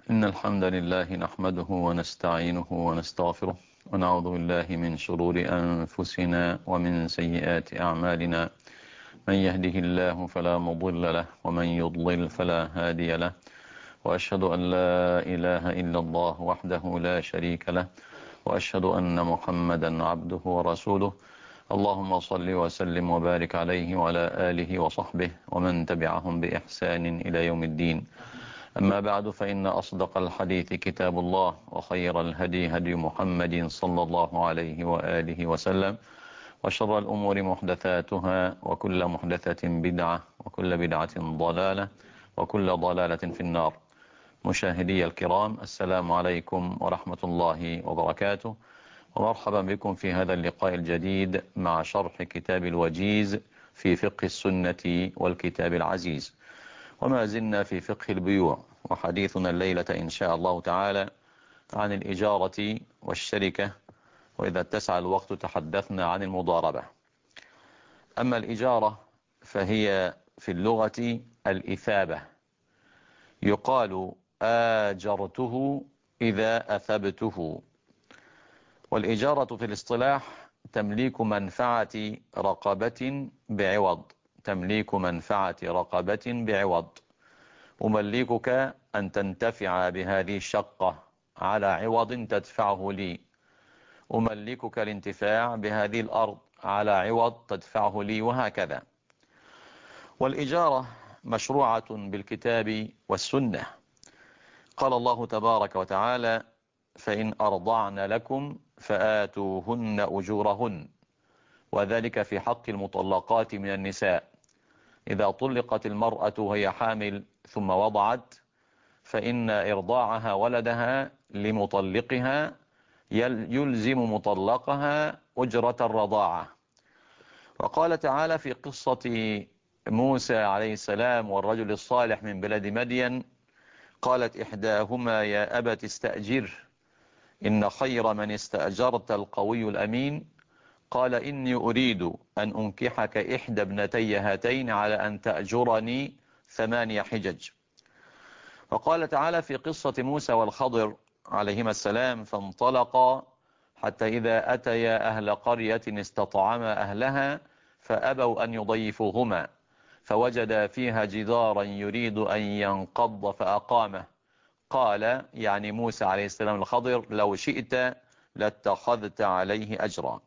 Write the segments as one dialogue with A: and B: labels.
A: إن الحمد لله نحمده ونستعينه ونستغفره ونعوذ بالله من شرور أنفسنا ومن سيئات أعمالنا. من يهده الله فلا مضل له ومن يضلل فلا هادي له، وأشهد أن لا إله إلا الله وحده لا شريك له، وأشهد أن محمدا عبده ورسوله. اللهم صل وسلم وبارك عليه وعلى آله وصحبه ومن تبعهم بإحسان إلى يوم الدين. أما بعد، فإن أصدق الحديث كتاب الله، وخير الهدي هدي محمد صلى الله عليه وآله وسلم، وشر الأمور محدثاتها، وكل محدثة بدعة، وكل بدعة ضلالة، وكل ضلالة في النار. مشاهدي الكرام، السلام عليكم ورحمة الله وبركاته، ومرحبا بكم في هذا اللقاء الجديد مع شرح كتاب الوجيز في فقه السنة والكتاب العزيز. وما زلنا في فقه البيوع، وحديثنا الليلة إن شاء الله تعالى عن الإجارة والشركة، وإذا اتسع الوقت تحدثنا عن المضاربة. أما الإجارة فهي في اللغة الإثابة، يقال آجرته إذا أثبته. والإجارة في الاصطلاح تمليك منفعة رقبة بعوض، تمليك منفعة رقبة بعوض. أملكك أن تنتفع بهذه الشقة على عوض تدفعه لي، أملكك الانتفاع بهذه الأرض على عوض تدفعه لي، وهكذا. والإجارة مشروعة بالكتاب والسنة. قال الله تبارك وتعالى: فإن أرضعن لكم فآتوهن أجورهن، وذلك في حق المطلقات من النساء. إذا طلقت المرأة وهي حامل ثم وضعت، فإن إرضاعها ولدها لمطلقها يلزم مطلقها أجرة الرضاعة. وقال تعالى في قصة موسى عليه السلام والرجل الصالح من بلاد مدين: قالت إحداهما يا أبت استأجر إن خير من استأجرت القوي الأمين. قال إني أريد أن أنكحك إحدى ابنتي هاتين على أن تأجرني 8 حجج. وقال تعالى في قصة موسى والخضر عليهما السلام: فانطلقا حتى إذا أتيا أهل قرية استطعما أهلها فأبوا أن يضيفوهما، فوجدا فيها جدارا يريد أن ينقض فأقامه. قال يعني موسى عليه السلام الخضر: لو شئت لاتخذت عليه أجرا.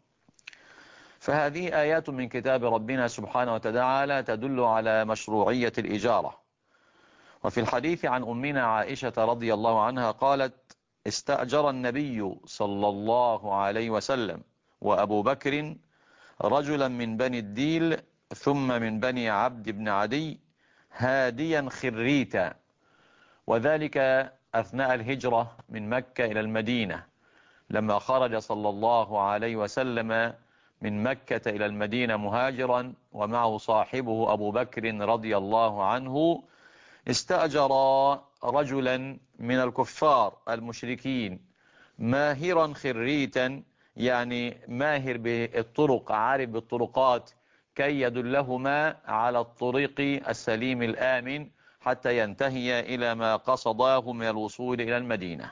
A: فهذه آيات من كتاب ربنا سبحانه وتعالى تدل على مشروعية الإجارة. وفي الحديث عن أمنا عائشة رضي الله عنها قالت: استأجر النبي صلى الله عليه وسلم وأبو بكر رجلا من بني الديل ثم من بني عبد بن عدي هاديا خريتا، وذلك أثناء الهجرة من مكة إلى المدينة، لما خرج صلى الله عليه وسلم من مكة إلى المدينة مهاجرا ومعه صاحبه أبو بكر رضي الله عنه، استأجر رجلا من الكفار المشركين ماهرا خريتا، يعني ماهر بالطرق، عارف بالطرقات، كي يدلهما على الطريق السليم الآمن حتى ينتهي إلى ما قصداه من الوصول إلى المدينة.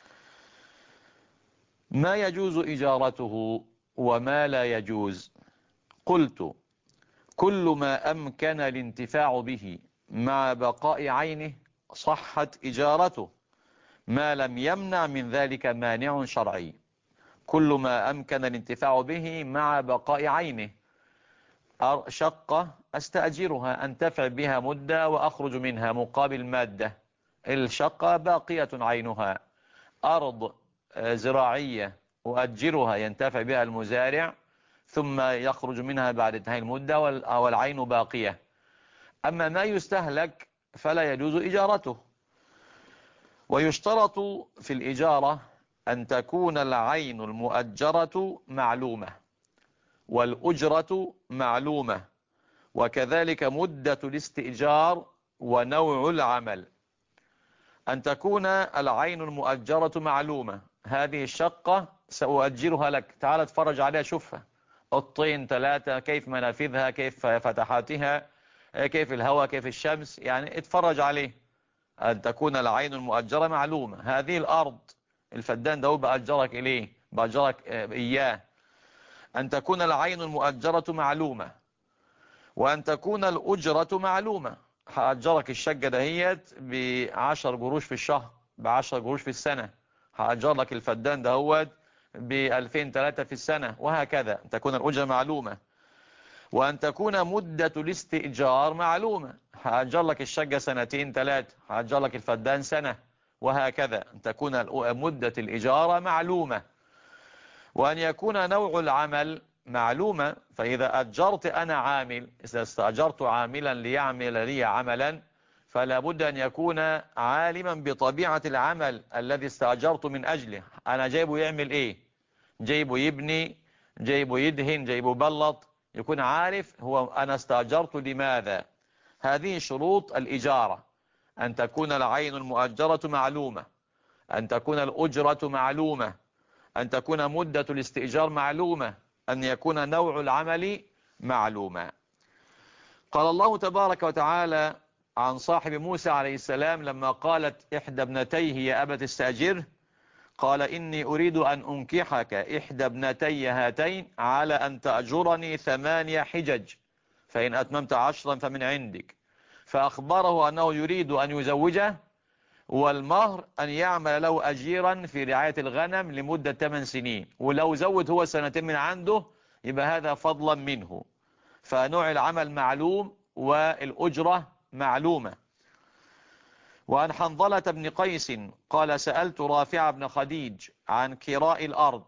A: ما يجوز إجارته وما لا يجوز؟ قلت: كل ما أمكن الانتفاع به مع بقاء عينه صحت إجارته، ما لم يمنع من ذلك مانع شرعي. كل ما أمكن الانتفاع به مع بقاء عينه، شقة أستأجرها أنتفع بها مدة وأخرج منها مقابل مادة، الشقة باقية عينها. أرض زراعية أؤجرها ينتفع بها المزارع ثم يخرج منها بعد انتهاء المدة والعين باقية. أما ما يستهلك فلا يجوز إجارته. ويشترط في الإجارة أن تكون العين المؤجرة معلومة، والأجرة معلومة، وكذلك مدة الاستئجار ونوع العمل. أن تكون العين المؤجرة معلومة، هذه الشقة سأؤجرها لك، تعال اتفرج عليها، شوفها، الطين 3، كيف منافذها، كيف فتحاتها، كيف الهواء، كيف الشمس، يعني اتفرج عليه. أن تكون العين المؤجرة معلومة. هذه الأرض الفدان ده بأجرك إليه، بأجرك إياه. أن تكون العين المؤجرة معلومة، وأن تكون الأجرة معلومة. هأجرك الشقة دهيت ب10 قروش في الشهر، ب10 قروش في السنة. هأجر لك الفدان دهوت ب2003 في السنة، وهكذا. أن تكون الأجرة معلومة، وأن تكون مدة الاستئجار معلومة. هأجر لك الشقة 2 3، هأجر لك الفدان سنة، وهكذا. أن تكون مدة الإجارة معلومة، وأن يكون نوع العمل معلومة. فإذا أجرت أنا عامل، إذا استأجرت عاملا ليعمل لي عملا، فلا بد أن يكون عالما بطبيعة العمل الذي استأجرت من أجله. أنا جايبه يعمل إيه؟ جايبه يبني، جايبه يدهن، جايبه يبلط، يكون عارف هو أنا استأجرت لماذا. هذه شروط الإجارة: أن تكون العين المؤجرة معلومة، أن تكون الأجرة معلومة، أن تكون مدة الاستئجار معلومة، أن يكون نوع العمل معلوما. قال الله تبارك وتعالى عن صاحب موسى عليه السلام لما قالت إحدى ابنتيه يا أبت استأجره، قال إني أريد أن أنكحك إحدى ابنتي هاتين على أن تأجرني 8 حجج، فإن أتممت 10 فمن عندك. فأخبره أنه يريد أن يزوجه، والمهر أن يعمل له أجيرا في رعاية الغنم لمدة 8 سنين، ولو زود هو 2 من عنده يبقى هذا فضلا منه. فنوع العمل معلوم والأجرة معلومة. وعن حنظلة بن قيس قال سألت رافع بن خديج عن كراء الأرض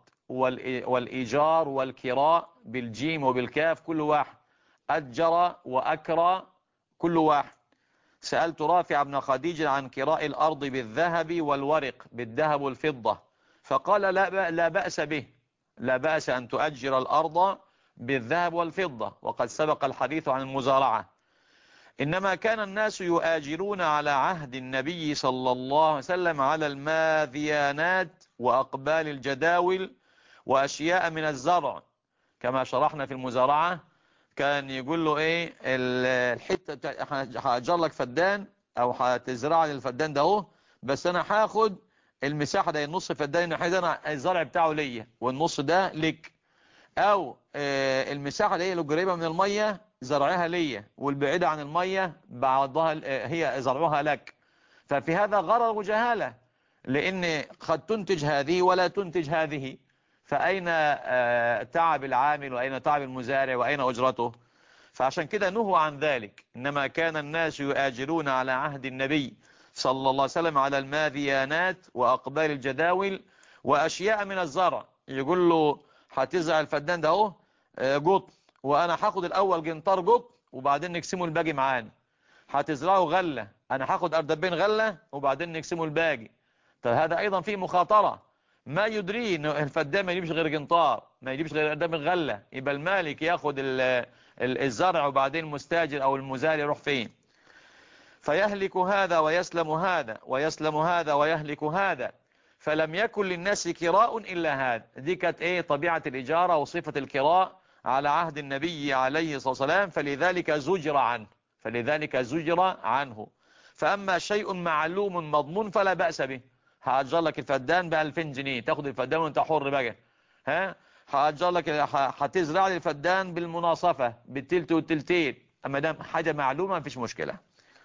A: والإيجار والكراء بالجيم وبالكاف كل واحد، أجر وأكرى كل واحد. سألت رافع بن خديج عن كراء الأرض بالذهب والورق، بالذهب والفضة، فقال لا بأس به، لا بأس أن تؤجر الأرض بالذهب والفضة، وقد سبق الحديث عن المزارعة. إنما كان الناس يؤاجرون على عهد النبي صلى الله عليه وسلم على الماذيانات وأقبال الجداول وأشياء من الزرع، كما شرحنا في المزارعة. كان يقول له ايه الحتة هأجر لك فدان او هتزرع لي الفدان ده اهو، بس انا هاخد المساحة ده، النص فدان الناحية ده انا الزرع بتاعه ليا والنص ده لك، او المساحة اللي هي القريبة من المية زرعها ليا والبعيدة عن المية بعضها هي زرعها لك. ففي هذا غرر وجهالة، لان قد تنتج هذه ولا تنتج هذه، فأين تعب العامل وأين تعب المزارع وأين أجرته؟ فعشان كده نهوا عن ذلك. إنما كان الناس يؤاجرون على عهد النبي صلى الله عليه وسلم على الماذيانات وأقبال الجداول وأشياء من الزرع. يقول له هتزرع الفدان ده اهو قطن، وأنا هاخد الأول جنطار قطن وبعدين نقسمه الباقي معانا. هتزرعه غلة، أنا هاخد أردبين غلة وبعدين نقسمه الباقي. طب هذا أيضا فيه مخاطرة. ما يدري ان الفدان ما يجيبش غير جنطار، ما يجيبش غير قدام الغله، يبقى المالك ياخد الزرع وبعدين المستاجر او المزارع يروح فين؟ فيهلك هذا ويسلم هذا، ويسلم هذا ويهلك هذا. فلم يكن للناس كراء الا هذا. دي كانت ايه طبيعه الاجاره وصفه الكراء على عهد النبي عليه الصلاه والسلام، فلذلك زجر عنه، فلذلك زجر عنه. فاما شيء معلوم مضمون فلا باس به. هأجر لك الفدان ب2000 جنيه، تاخد الفدان وانت حر بقى. هأجر لك، هتزرع لي الفدان بالمناصفة بالتلت والتلتين، اما دام حاجة معلومة مفيش مشكلة.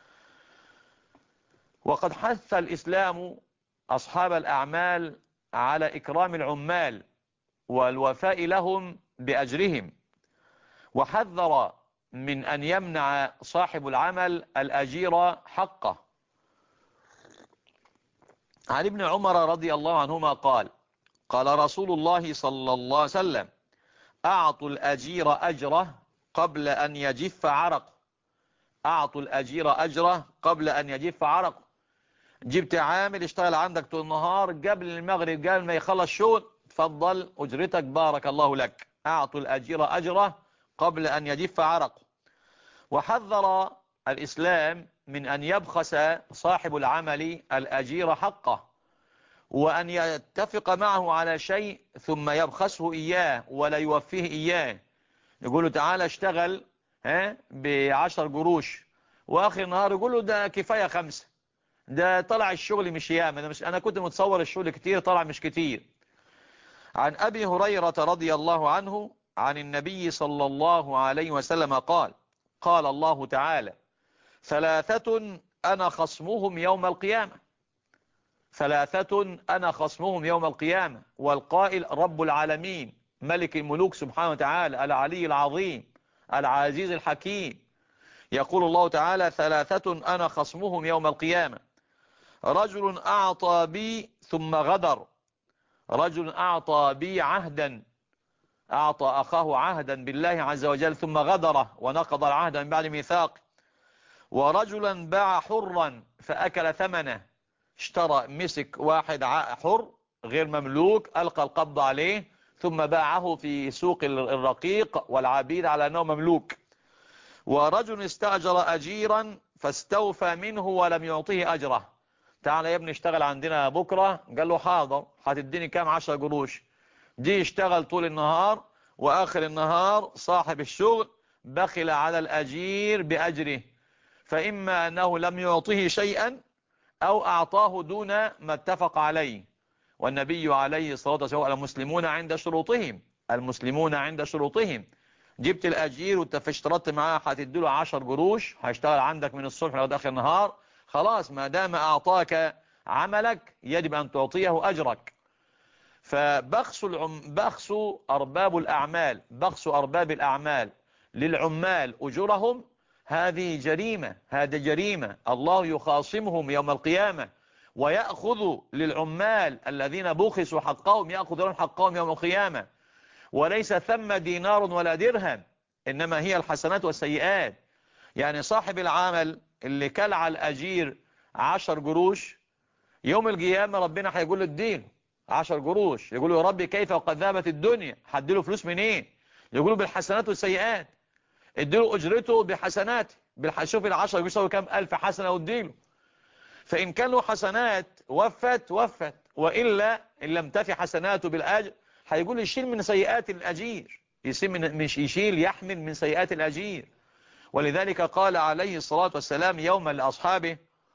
A: وقد حث الإسلام أصحاب الأعمال على إكرام العمال والوفاء لهم بأجرهم، وحذر من أن يمنع صاحب العمل الأجير حقه. عن ابن عمر رضي الله عنهما قال قال رسول الله صلى الله عليه وسلم أعطوا الأجير أجره قبل أن يجف عرقه. أعطوا الأجير أجره قبل أن يجف عرقه. جبت عامل اشتغل عندك طول النهار، قبل المغرب قبل ما يخلص شغل تفضل أجرتك بارك الله لك. أعطوا الأجير أجره قبل أن يجف عرقه. وحذر الإسلام من أن يبخس صاحب العمل الأجير حقه، وأن يتفق معه على شيء ثم يبخسه إياه ولا يوفيه إياه. يقول له تعالى اشتغل ب10 قروش، وآخر النهار يقول له ده كفاية 5. ده طلع الشغل مش ياما، أنا كنت متصور الشغل كتير، طلع مش كتير. عن أبي هريرة رضي الله عنه عن النبي صلى الله عليه وسلم قال: قال الله تعالى: ثلاثة أنا خصمهم يوم القيامة. ثلاثة أنا خصمهم يوم القيامة، والقائل رب العالمين ملك الملوك سبحانه وتعالى العلي العظيم العزيز الحكيم. يقول الله تعالى: ثلاثة أنا خصمهم يوم القيامة: رجل أعطى بي ثم غدر، رجل أعطى بي عهدا، أعطى أخاه عهدا بالله عز وجل ثم غدره ونقض العهد من بعد ميثاق، ورجلا باع حرا فأكل ثمنه، اشترى مسك واحد حر غير مملوك، ألقى القبض عليه ثم باعه في سوق الرقيق والعبيد على أنه مملوك. ورجل استأجر أجيرا فاستوفى منه ولم يعطيه أجره، تعال يا ابني اشتغل عندنا بكرة، قال له حاضر، هتديني كام؟ 10 قروش. دي يشتغل طول النهار، وآخر النهار صاحب الشغل بخل على الأجير بأجره، فإما أنه لم يعطيه شيئا أو أعطاه دون ما اتفق عليه. والنبي عليه الصلاة والسلام: المسلمون عند شروطهم، المسلمون عند شروطهم. جبت الأجير واشترطت معاه هتديله 10 قروش، هيشتغل عندك من الصبح لغاية آخر النهار، خلاص ما دام أعطاك عملك يجب أن تعطيه أجرك. بخس أرباب الأعمال، بخس أرباب الأعمال للعمال أجورهم، هذه جريمة، هذه جريمة. الله يخاصمهم يوم القيامة ويأخذ للعمال الذين بخسوا حقهم، يأخذ لهم حقهم يوم القيامة، وليس ثم دينار ولا درهم، إنما هي الحسنات والسيئات. يعني صاحب العمل اللي كلع الأجير 10 قروش، يوم القيامة ربنا هيقول له اديله 10 قروش، يقول له يا ربي كيف وقد ذهبت الدنيا، هديله فلوس منين؟ يقول له بالحسنات والسيئات، اديله اجرته بحسنات، شوف ال10 بيساوي كام؟ 1000 حسنة واديله. فإن كان له حسنات وفت، وإلا إن لم تفي حسناته بالأجر هيقول يشيل من سيئات الأجير، مش يشيل، يحمل من سيئات الأجير. ولذلك قال عليه الصلاة والسلام يوما لأصحابه: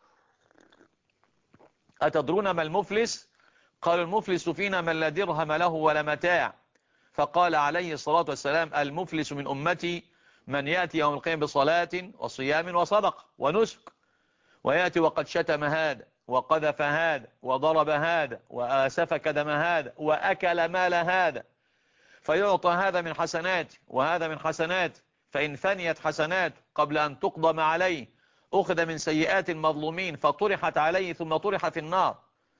A: أتدرون ما المفلس؟ قال: المفلس فينا من لا درهم له ولا متاع. فقال عليه الصلاة والسلام: المفلس من أمتي من يأتي يوم القيامة بصلاة وصيام وصدق ونسك، ويأتي وقد شتم هذا وقذف هذا وضرب هذا وآسفك دم هذا وأكل مال هذا، فيعطى هذا من حسنات وهذا من حسنات، فإن فنيت حسنات قبل أن تقضم عليه أخذ من سيئات المظلومين فطرحت عليه ثم طرح في النار.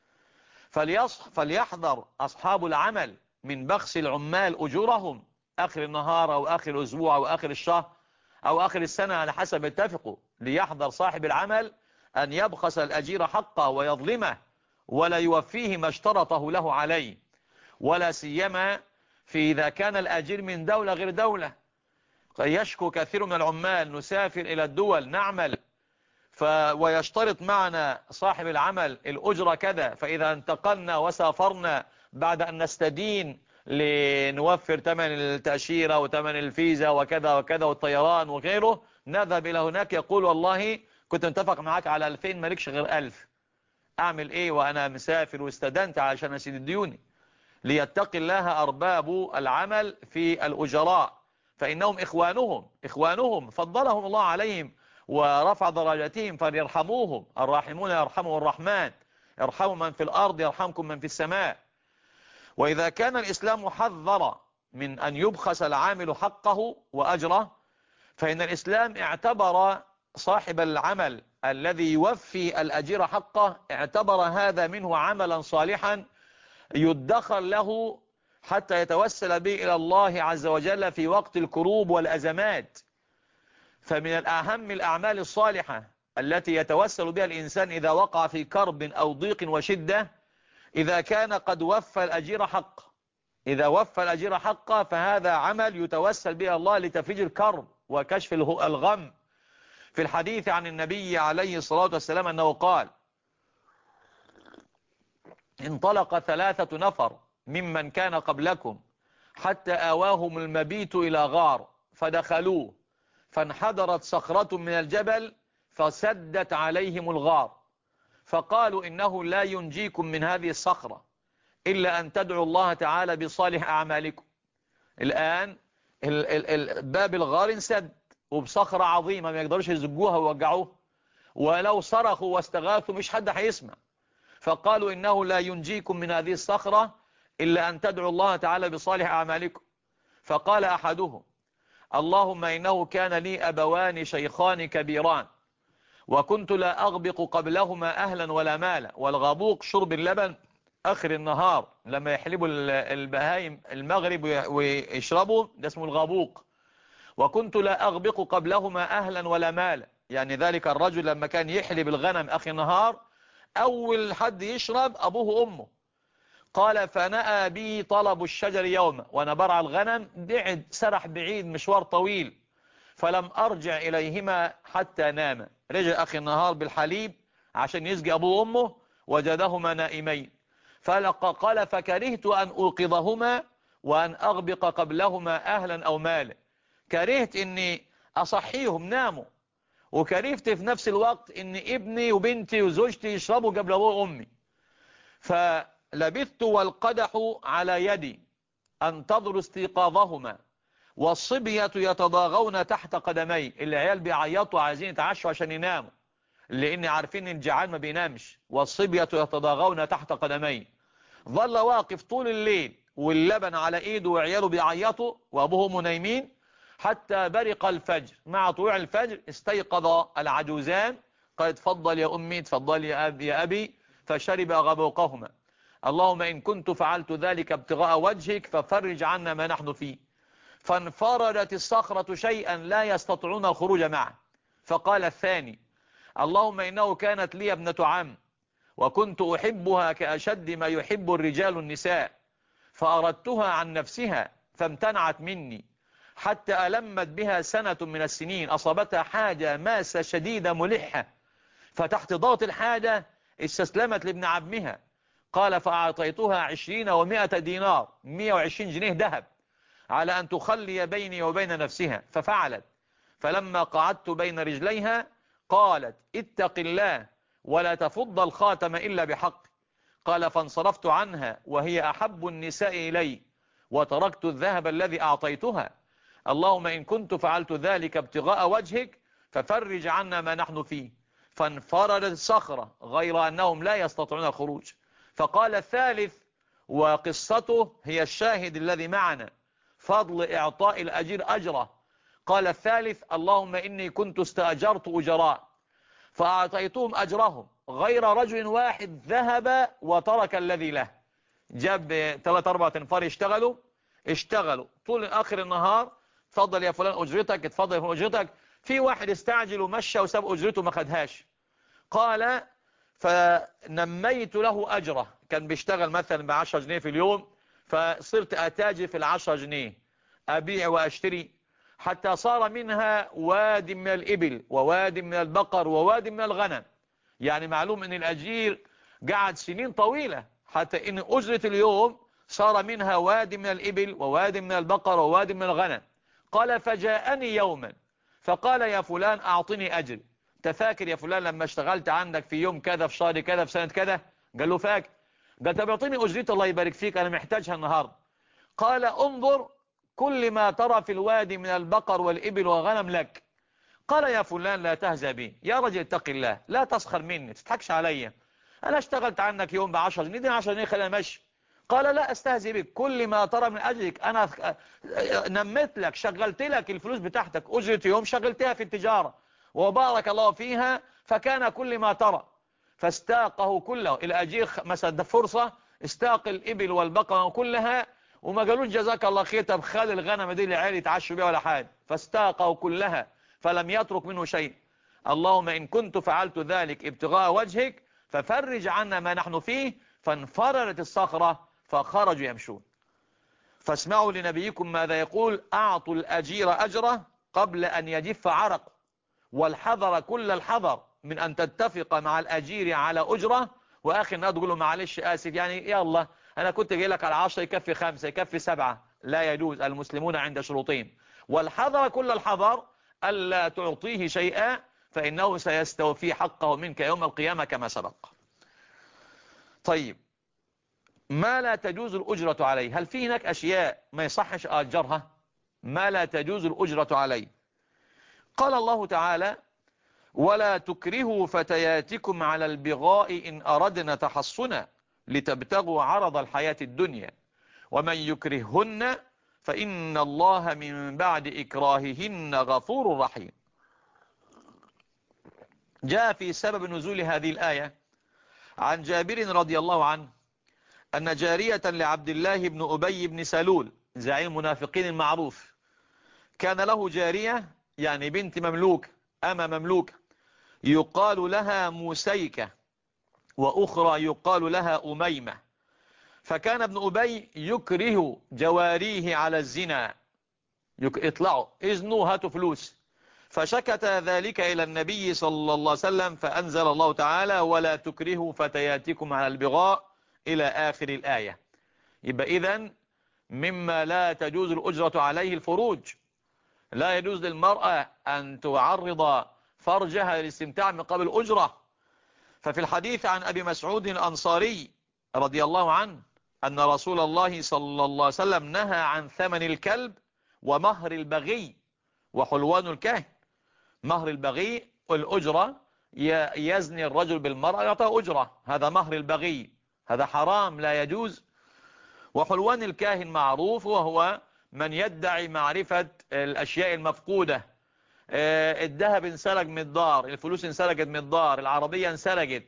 A: فليحذر أصحاب العمل من بخس العمال أجورهم آخر النهار أو آخر الأسبوع أو آخر الشهر أو آخر السنة على حسب اتفقوا. ليحذر صاحب العمل أن يبخس الأجير حقه ويظلمه ولا يوفيه ما اشترطه له عليه، ولا سيما في إذا كان الأجير من دولة غير دولة. يشكو كثير من العمال: نسافر إلى الدول نعمل ويشترط معنا صاحب العمل الأجرة كذا، فإذا انتقلنا وسافرنا بعد أن نستدين لنوفر ثمن التأشيرة وثمن الفيزا وكذا وكذا والطيران وغيره، نذهب إلى هناك يقول: والله كنت متفق معاك على 2000 مالكش غير 1000، أعمل إيه وأنا مسافر واستدنت عشان أسيد ديوني؟ ليتقي الله أرباب العمل في الأجراء، فإنهم إخوانهم فضلهم الله عليهم ورفع درجاتهم فليرحموهم، الراحمون يرحمهم الرحمن، ارحموا من في الأرض يرحمكم من في السماء. وإذا كان الإسلام حذر من أن يبخس العامل حقه وأجره، فإن الإسلام اعتبر صاحب العمل الذي يوفي الأجير حقه، اعتبر هذا منه عملا صالحا يدخر له حتى يتوسل به إلى الله عز وجل في وقت الكروب والأزمات. فمن الأهم الأعمال الصالحة التي يتوسل بها الإنسان إذا وقع في كرب أو ضيق وشدة، إذا كان قد وفى الأجير حقه، إذا وفى الأجير حقه فهذا عمل يتوسل به الله لتفريج الكرب وكشف الغم. في الحديث عن النبي عليه الصلاة والسلام أنه قال: انطلق 3 نفر ممن كان قبلكم حتى آواهم المبيت إلى غار فدخلوه، فانحدرت صخرة من الجبل فسدت عليهم الغار، فقالوا إنه لا ينجيكم من هذه الصخرة إلا أن تدعوا الله تعالى بصالح أعمالكم. الآن باب الغار انسد وبصخرة عظيمة ما يقدروش يزجوها ويوجعوها، ولو صرخوا واستغاثوا مش حد هيسمع. فقالوا إنه لا ينجيكم من هذه الصخرة إلا أن تدعوا الله تعالى بصالح أعمالكم. فقال أحدهم: اللهم إنه كان لي أبوان شيخان كبيران، وكنت لا أغبق قبلهما أهلا ولا مالا. والغبوق شرب اللبن آخر النهار لما يحلبوا البهايم المغرب ويشربوا، ده اسمه الغبوق. وكنت لا أغبق قبلهما أهلا ولا مالا، يعني ذلك الرجل لما كان يحلب الغنم آخر النهار أول حد يشرب أبوه وأمه. قال: فنأى بي طلب الشجر يوما، وأنا برع الغنم بعد سرح بعيد مشوار طويل، فلم أرجع إليهما حتى نام. رجع أخي النهار بالحليب عشان يسقي أبوه وأمه، وجدهما نائمين. قال: فكرهت أن أوقظهما وأن أغبق قبلهما أهلا أو مالا. كرهت أني أصحيهم ناموا، وكرهت في نفس الوقت أن ابني وبنتي وزوجتي يشربوا قبل أبوه وأمي. فلبثت والقدح على يدي أنتظر استيقاظهما، والصبية يتضاغون تحت قدمي. العيال بيعيطوا عايزين يتعشوا عشان يناموا، لأن عارفين إن الجعان ما بينامش. والصبية يتضاغون تحت قدمي. ظل واقف طول الليل واللبن على إيده وعياله بيعيطوا وأبوهم نايمين حتى برق الفجر. مع طلوع الفجر استيقظ العجوزان، قال: اتفضل يا أمي، اتفضل يا أبي. فشرب غبوقهما. اللهم إن كنت فعلت ذلك ابتغاء وجهك ففرج عنا ما نحن فيه. فانفردت الصخرة شيئا لا يستطيعون الخروج معه. فقال الثاني: اللهم إنه كانت لي ابنة عم، وكنت أحبها كأشد ما يحب الرجال النساء، فأردتها عن نفسها فامتنعت مني، حتى ألمت بها سنة من السنين. أصابتها حاجة ماسة شديدة ملحة، فتحت ضغط الحاجة استسلمت لابن عمها. قال: فأعطيتها 20 و100 دينار، 120 جنيه ذهب، على أن تخلي بيني وبين نفسها. ففعلت. فلما قعدت بين رجليها قالت: اتق الله ولا تفض الخاتم إلا بحق. قال: فانصرفت عنها وهي أحب النساء إلي، وتركت الذهب الذي أعطيتها. اللهم إن كنت فعلت ذلك ابتغاء وجهك ففرج عنا ما نحن فيه. فانفردت الصخرة غير أنهم لا يستطيعون الخروج. فقال الثالث، وقصته هي الشاهد الذي معنا: فضل إعطاء الأجير أجره. قال الثالث: اللهم إني كنت استأجرت أجراء فأعطيتهم أجرهم، غير رجل واحد ذهب وترك الذي له. جاب 3-4 تنفار اشتغلوا طول آخر النهار. اتفضل يا فلان أجرتك، اتفضل يا فلان أجرتك. في واحد استعجل ومشى وساب أجرته ما خدهاش. قال: فنميت له أجره. كان بيشتغل مثلا ب10 جنيه في اليوم، فصرت أتاجر في 10 جنيه، أبيع وأشتري، حتى صار منها واد من الإبل وواد من البقر وواد من الغنم. يعني معلوم أن الأجير قعد سنين طويلة حتى أن أجرة اليوم صار منها واد من الإبل وواد من البقر وواد من الغنم. قال: فجاءني يوما فقال: يا فلان أعطني أجري. تفاكر يا فلان لما اشتغلت عندك في يوم كذا في شهر كذا في سنة كذا؟ قال له: فاكر. قال: طب اعطيني أجرتي الله يبارك فيك، أنا محتاجها النهاردة. قال: انظر، كل ما ترى في الوادي من البقر والإبل والغنم لك. قال: يا فلان لا تهزأ بي، يا رجل اتق الله، لا تسخر مني، تضحكش عليا. أنا اشتغلت عنك يوم ب10 جنيه، دي 10 جنيه خلينا ماشي. قال: لا أستهزئ بك، كل ما ترى من أجلك أنا نمت لك، شغلت لك الفلوس بتاعتك، أجرة يوم شغلتها في التجارة وبارك الله فيها، فكان كل ما ترى. فاستاقه كله. الأجير مثلا ده فرصة استاق الإبل والبقر كلها، وما قالوش جزاك الله خير طب خلي الغنم دي لعيال يتعشوا بيها ولا حاجة. فاستاقه كلها فلم يترك منه شيء. اللهم إن كنت فعلت ذلك ابتغاء وجهك ففرج عنا ما نحن فيه. فانفردت الصخرة فخرجوا يمشون. فاسمعوا لنبيكم ماذا يقول: أعطوا الأجير أجره قبل أن يجف عرق، والحذر كل الحذر من أن تتفق مع الأجير على أجرة وآخر النهار تقول له معلش آسف، يعني يا الله أنا كنت جاي لك على 10 يكفي 5 يكفي 7. لا يجوز. المسلمون عند شروطين. والحذر كل الحذر ألا تعطيه شيئا، فإنه سيستوفي حقه منك يوم القيامة كما سبق. طيب، ما لا تجوز الأجرة عليه، هل في هناك أشياء ما يصحش أجرها؟ ما لا تجوز الأجرة عليه. قال الله تعالى: ولا تكرهوا فتياتكم على البغاء إن أردنا تحصنا لتبتغوا عرض الحياة الدنيا ومن يكرههن فإن الله من بعد إكراههن غفور رحيم. جاء في سبب نزول هذه الآية عن جابر رضي الله عنه أن جارية لعبد الله بن أبي بن سلول زعيم المنافقين المعروف، كان له جارية يعني بنت مملوك، أما مملوك، يقال لها موسيكة، وأخرى يقال لها أميمة. فكان ابن أبي يكره جواريه على الزنا، اطلعوا إذنوا هاتوا فلوس. فشكت ذلك إلى النبي صلى الله عليه وسلم فأنزل الله تعالى: ولا تكرهوا فتياتكم على البغاء إلى آخر الآية. يبقى إذن مما لا تجوز الأجرة عليه الفروج، لا يجوز للمرأة أن تعرض فرجها للاستمتاع من قبل أجرة. ففي الحديث عن أبي مسعود الأنصاري رضي الله عنه أن رسول الله صلى الله عليه وسلم نهى عن ثمن الكلب ومهر البغي وحلوان الكهن. مهر البغي والأجرة، يزني الرجل بالمرأة يعطى أجرة، هذا مهر البغي، هذا حرام لا يجوز. وحلوان الكاهن معروف، وهو من يدعي معرفة الأشياء المفقودة. الذهب انسرق من الدار، الفلوس انسرقت من الدار، العربية انسرقت،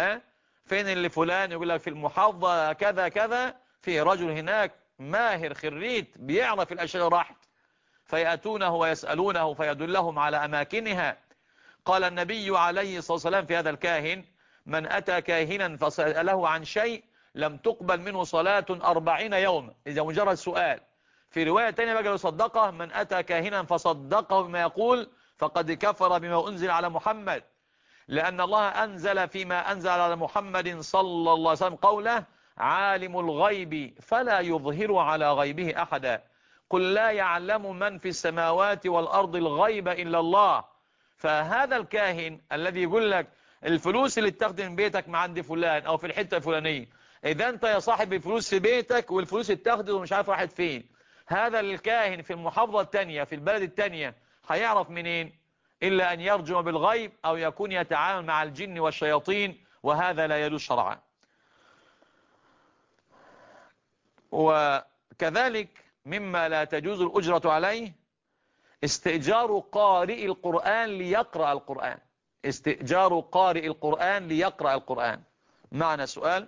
A: فين اللي فلان؟ يقول لك في المحافظة كذا كذا، في رجل هناك ماهر خريت بيعرف الأشياء راحت، فيأتونه ويسألونه فيدلهم على أماكنها. قال النبي عليه الصلاة والسلام في هذا الكاهن: من أتى كاهنا فسأله عن شيء لم تقبل منه صلاة 40 يوم، إذا مجرد سؤال. في رواية تانية بقى يصدقه: من أتى كاهنا فصدقه بما يقول فقد كفر بما أنزل على محمد، لأن الله أنزل فيما أنزل على محمد صلى الله عليه وسلم قوله: عالم الغيب فلا يظهر على غيبه أحدا، قل لا يعلم من في السماوات والأرض الغيب إلا الله. فهذا الكاهن الذي يقول لك الفلوس اللي تاخد من بيتك مع عند فلان أو في الحتة الفلانية، إذا أنت يا صاحب الفلوس في بيتك والفلوس اتاخدت ومش عارف راحت فين، هذا الكاهن في المحافظة التانية في البلد التانية هيعرف منين؟ إلا أن يرجم بالغيب أو يكون يتعامل مع الجن والشياطين، وهذا لا يجوز شرعا. وكذلك مما لا تجوز الأجرة عليه استئجار قارئ القرآن ليقرأ القرآن. استئجار قارئ القرآن ليقرأ القرآن. معنا سؤال.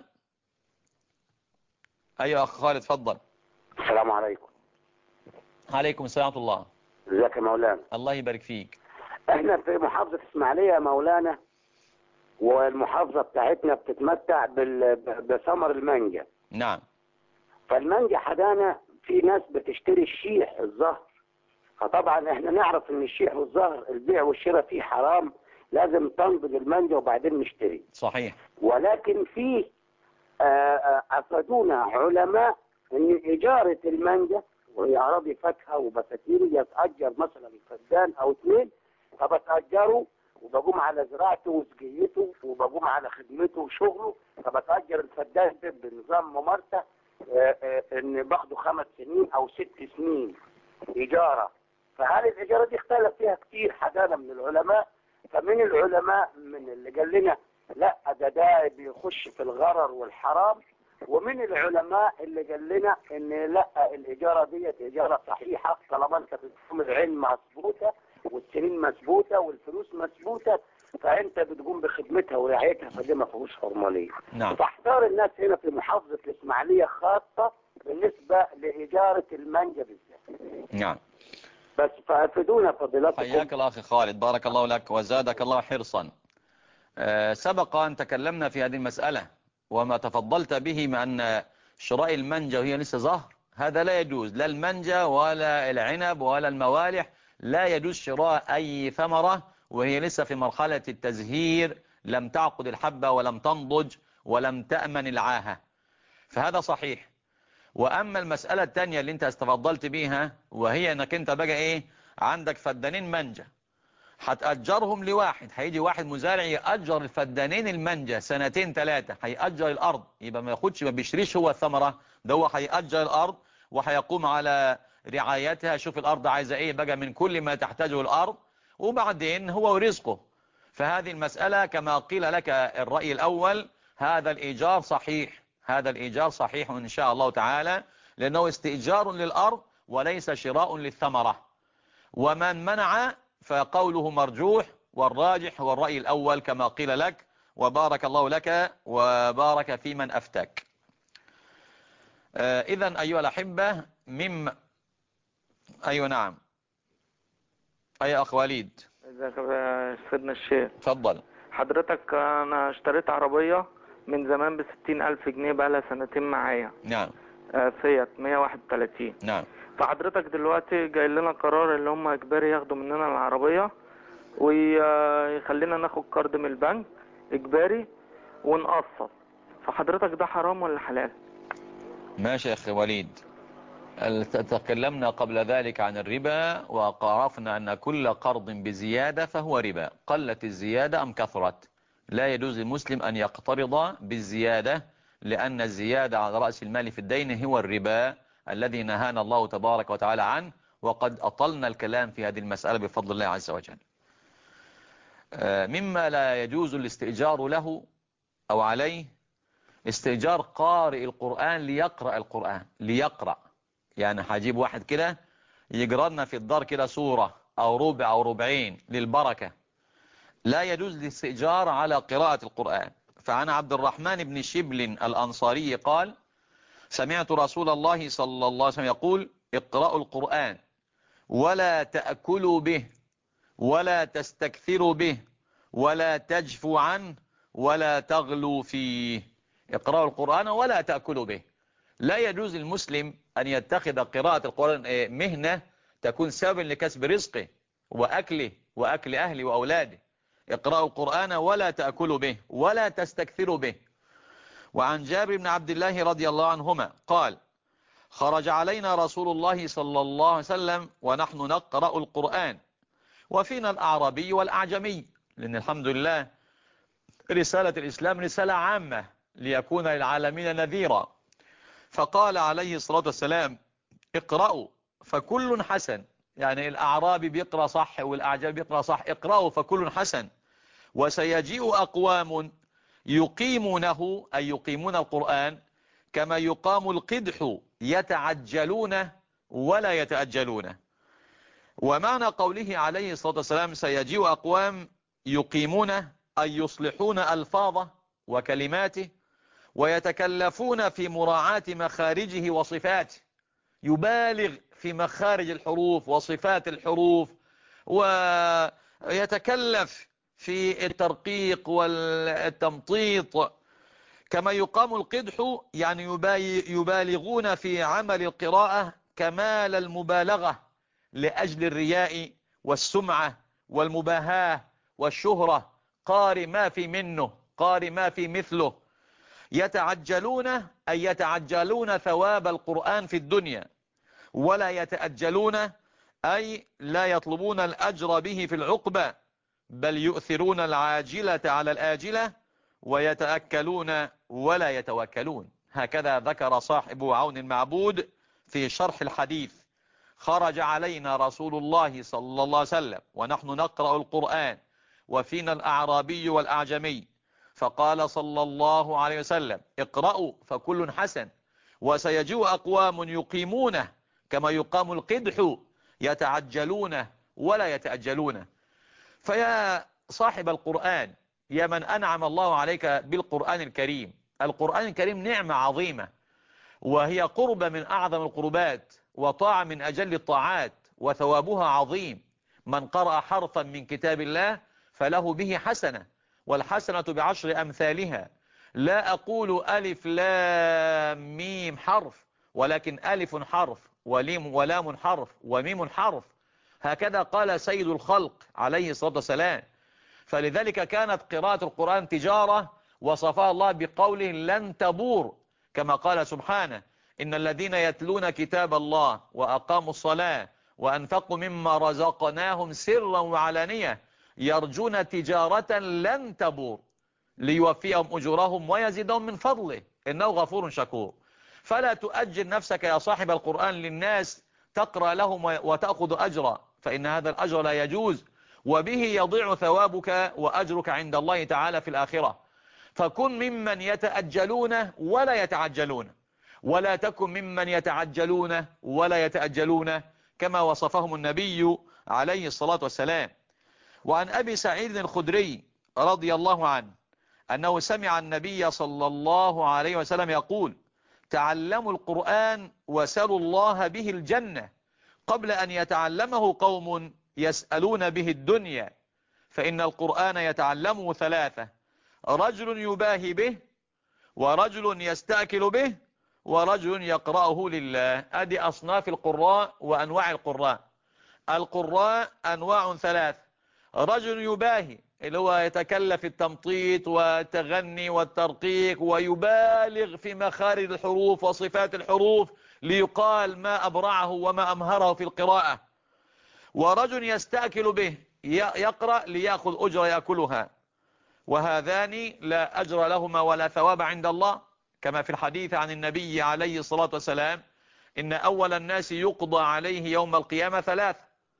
A: أيها أخ خالد تفضل.
B: السلام عليكم.
A: عليكم السلام ورحمة الله.
B: ازيك يا مولانا؟
A: الله يبارك فيك.
B: احنا في محافظة اسماعيلية يا مولانا، والمحافظة بتاعتنا بتتمتع بثمر المانجا.
A: نعم.
B: فالمانجا حدانا في ناس بتشتري الشيح الزهر، فطبعا احنا نعرف ان الشيح والزهر البيع والشراء فيه حرام، لازم تنضج المانجا وبعدين نشتري.
A: صحيح.
B: ولكن في افادونا علماء ان اجارة المانجا وهي اراضي فاكهه وبساتين يتاجر مثلا فدان او اثنين، فبتاجره وبقوم على زراعته وسقيته وبقوم على خدمته وشغله، فبتاجر الفدان ده بنظام ممارسه ان باخده 5 سنين او 6 سنين اجاره. فهل الاجاره دي اختلف فيها كتير حدانا من العلماء، فمن العلماء من اللي قال لنا لا ده بيخش في الغرر والحرام، ومن العلماء اللي قال لنا ان لا الاجاره ديت اجاره صحيحه طالما انت بتقوم العلم مظبوطه والسنين مظبوطه والفلوس مظبوطه، فانت بتقوم بخدمتها ورعايتها، فدي ما فيهوش حرمانيه.
A: نعم.
B: فاحتار الناس هنا في محافظه الاسماعيليه خاصه بالنسبه لاجاره المانجا بالذات.
A: نعم.
B: بس فافيدونا فضيلتكم.
A: حياك الله أخي خالد، بارك الله لك وزادك الله حرصا. سبق أن تكلمنا في هذه المسألة، وما تفضلت به من أن شراء المانجا وهي لسه زهر هذا لا يجوز، لا المانجا ولا العنب ولا الموالح، لا يجوز شراء أي ثمرة وهي لسه في مرحلة التزهير، لم تعقد الحبة ولم تنضج ولم تأمن العاهة، فهذا صحيح. وأما المسألة التانية اللي انت استفضلت بيها، وهي انك انت بقى ايه، عندك فدانين مانجا هتأجرهم لواحد، هيجي واحد مزارع يأجر الفدانين المانجا سنتين 3، هيأجر الأرض، يبقى ما ياخدش ما بيشتريش هو الثمرة، ده هو هيأجر الأرض وهيقوم على رعايتها، شوف الأرض عايزة ايه بقى من كل ما تحتاجه الأرض، وبعدين هو ورزقه. فهذه المسألة كما قيل لك الرأي الأول، هذا الإيجار صحيح، هذا الإيجار صحيح إن شاء الله تعالى، لأنه استئجار للأرض وليس شراء للثمرة. ومن منع فقوله مرجوح، والراجح هو الرأي الأول كما قيل لك، وبارك الله لك وبارك في من أفتك. إذن أيها الأحبة أيوة نعم، أي أخ وليد.
C: ازيك يا سيدنا الشيخ؟
A: تفضل.
C: حضرتك انا اشتريت عربية من زمان ب60,000 جنيه، بقالها سنتين معايا.
A: نعم.
C: فيات 131.
A: نعم.
C: فحضرتك دلوقتي جاي لنا قرار اللي هم اجباري ياخدوا مننا العربية ويخلينا ناخد قرض من البنك اجباري ونقسط. فحضرتك ده حرام ولا حلال؟
A: ماشي يا أخي وليد، تكلمنا قبل ذلك عن الربا وعرفنا أن كل قرض بزيادة فهو ربا، قلت الزيادة أم كثرت. لا يجوز للمسلم أن يقترض بالزيادة، لأن الزيادة على رأس المال في الدين هو الربا الذي نهانا الله تبارك وتعالى عنه، وقد أطلنا الكلام في هذه المسألة بفضل الله عز وجل. مما لا يجوز الاستئجار له أو عليه استئجار قارئ القرآن ليقرأ القرآن، ليقرأ، يعني هجيب واحد كده يقرأ لنا في الدار كده سورة أو ربع أو ربعين للبركة، لا يجوز الاستئجار على قراءة القرآن. فعن عبد الرحمن بن شبل الأنصاري قال: سمعت رسول الله صلى الله عليه وسلم يقول: اقرأوا القرآن ولا تأكلوا به ولا تستكثروا به ولا تجفوا عنه ولا تغلوا فيه. اقرأوا القرآن ولا تأكلوا به. لا يجوز للمسلم أن يتخذ قراءة القرآن مهنة تكون سببا لكسب رزقه وأكله وأكل أهله وأولاده. اقرأوا القرآن ولا تأكلوا به ولا تستكثروا به. وعن جابر بن عبد الله رضي الله عنهما قال: خرج علينا رسول الله صلى الله عليه وسلم ونحن نقرأ القرآن وفينا الأعرابي والأعجمي، لأن الحمد لله رسالة الإسلام رسالة عامة ليكون للعالمين نذيرا. فقال عليه الصلاة والسلام: اقرأوا فكل حسن، يعني الأعرابي بيقرأ صح والأعجمي بيقرأ صح، اقرأوا فكل حسن، وسيجيء أقوام يقيمونه أي يقيمون القرآن كما يقام القدح يتعجلون ولا يتأجلون. ومعنى قوله عليه الصلاة والسلام سيجيء أقوام يقيمون أي يصلحون ألفاظه وكلماته ويتكلفون في مراعاة مخارجه وصفاته، يبالغ في مخارج الحروف وصفات الحروف ويتكلف في الترقيق والتمطيط. كما يقام القدح يعني يبالغون في عمل القراءة كمال المبالغة لأجل الرياء والسمعة والمباهاة والشهرة، قاري ما في منه قاري ما في مثله. يتعجلون أي يتعجلون ثواب القرآن في الدنيا، ولا يتأجلون أي لا يطلبون الأجر به في العقبة، بل يؤثرون العاجلة على الآجلة ويتأكلون ولا يتوكلون. هكذا ذكر صاحب عون المعبود في شرح الحديث: خرج علينا رسول الله صلى الله عليه وسلم ونحن نقرأ القرآن وفينا الأعرابي والأعجمي، فقال صلى الله عليه وسلم: اقرأوا فكل حسن، وسيجيء أقوام يقيمونه كما يقام القدح يتعجلون ولا يتأجلون. فيا صاحب القرآن، يا من أنعم الله عليك بالقرآن الكريم، القرآن الكريم نعمة عظيمة، وهي قربة من أعظم القربات وطاعة من أجل الطاعات، وثوابها عظيم. من قرأ حرفا من كتاب الله فله به حسنة، والحسنة بعشر أمثالها. لا أقول ألف لام ميم حرف، ولكن ألف حرف ولام حرف وميم حرف، هكذا قال سيد الخلق عليه الصلاة والسلام. فلذلك كانت قراءة القرآن تجارة، وصفها الله بقوله لن تبور، كما قال سبحانه: إن الذين يتلون كتاب الله وأقاموا الصلاة وأنفقوا مما رزقناهم سرا وعلانية يرجون تجارة لن تبور ليوفيهم أجورهم ويزيدهم من فضله إنه غفور شكور. فلا تؤجل نفسك يا صاحب القرآن للناس تقرأ لهم وتأخذ أجرا، فإن هذا الأجر لا يجوز، وبه يضيع ثوابك وأجرك عند الله تعالى في الآخرة. فكن ممن يتأجلون ولا يتعجلون، ولا تكن ممن يتعجلون ولا يتأجلون، كما وصفهم النبي عليه الصلاة والسلام. وعن أبي سعيد الخدري رضي الله عنه أنه سمع النبي صلى الله عليه وسلم يقول: تعلموا القرآن وسلوا الله به الجنة قبل أن يتعلمه قوم يسألون به الدنيا، فإن القرآن يتعلمه ثلاثة: رجل يباهي به، ورجل يستأكل به، ورجل يقرأه لله. أدي أصناف القراء وأنواع القراء. القراء أنواع ثلاث: رجل يباهي اللي هو يتكلف التمطيط والتغني والترقيق ويبالغ في مخارج الحروف وصفات الحروف ليقال ما أبرعه وما أمهره في القراءة. ورجل يستأكل به يقرأ ليأخذ أجر يأكلها، وهذان لا أجر لهما ولا ثواب عند الله، كما في الحديث عن النبي عليه الصلاة والسلام: إن أول الناس يقضى عليه يوم القيامة ثلاث: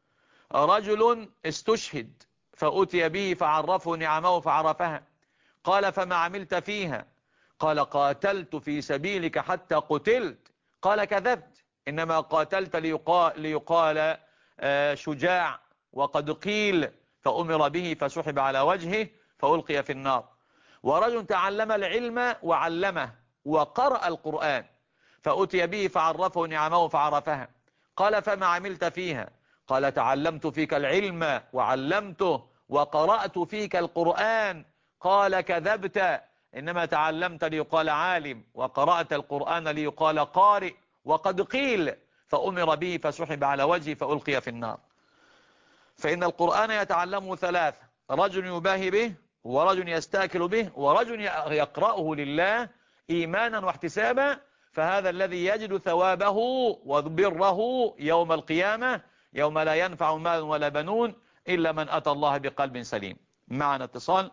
A: رجل استشهد فأتي به فعرفه نعمه فعرفها، قال: فما عملت فيها؟ قال: قاتلت في سبيلك حتى قتلت. قال: كذبت، إنما قاتلت ليقال شجاع، وقد قيل، فأمر به فسحب على وجهه فألقي في النار. ورجل تعلم العلم وعلمه وقرأ القرآن فأتي به فعرفه نعمه فعرفها، قال: فما عملت فيها؟ قال: تعلمت فيك العلم وعلمته وقرأت فيك القرآن. قال: كذبت، إنما تعلمت ليقال عالم، وقرأت القرآن ليقال قارئ، وقد قيل، فأمر به فسحب على وجهه فألقي في النار. فإن القرآن يتعلمه ثلاث: رجل يباهي به، ورجل يستأكل به، ورجل يقرأه لله إيمانا واحتسابا، فهذا الذي يجد ثوابه وبره يوم القيامة، يوم لا ينفع مال ولا بنون إلا من أتى الله بقلب سليم. معنا اتصال.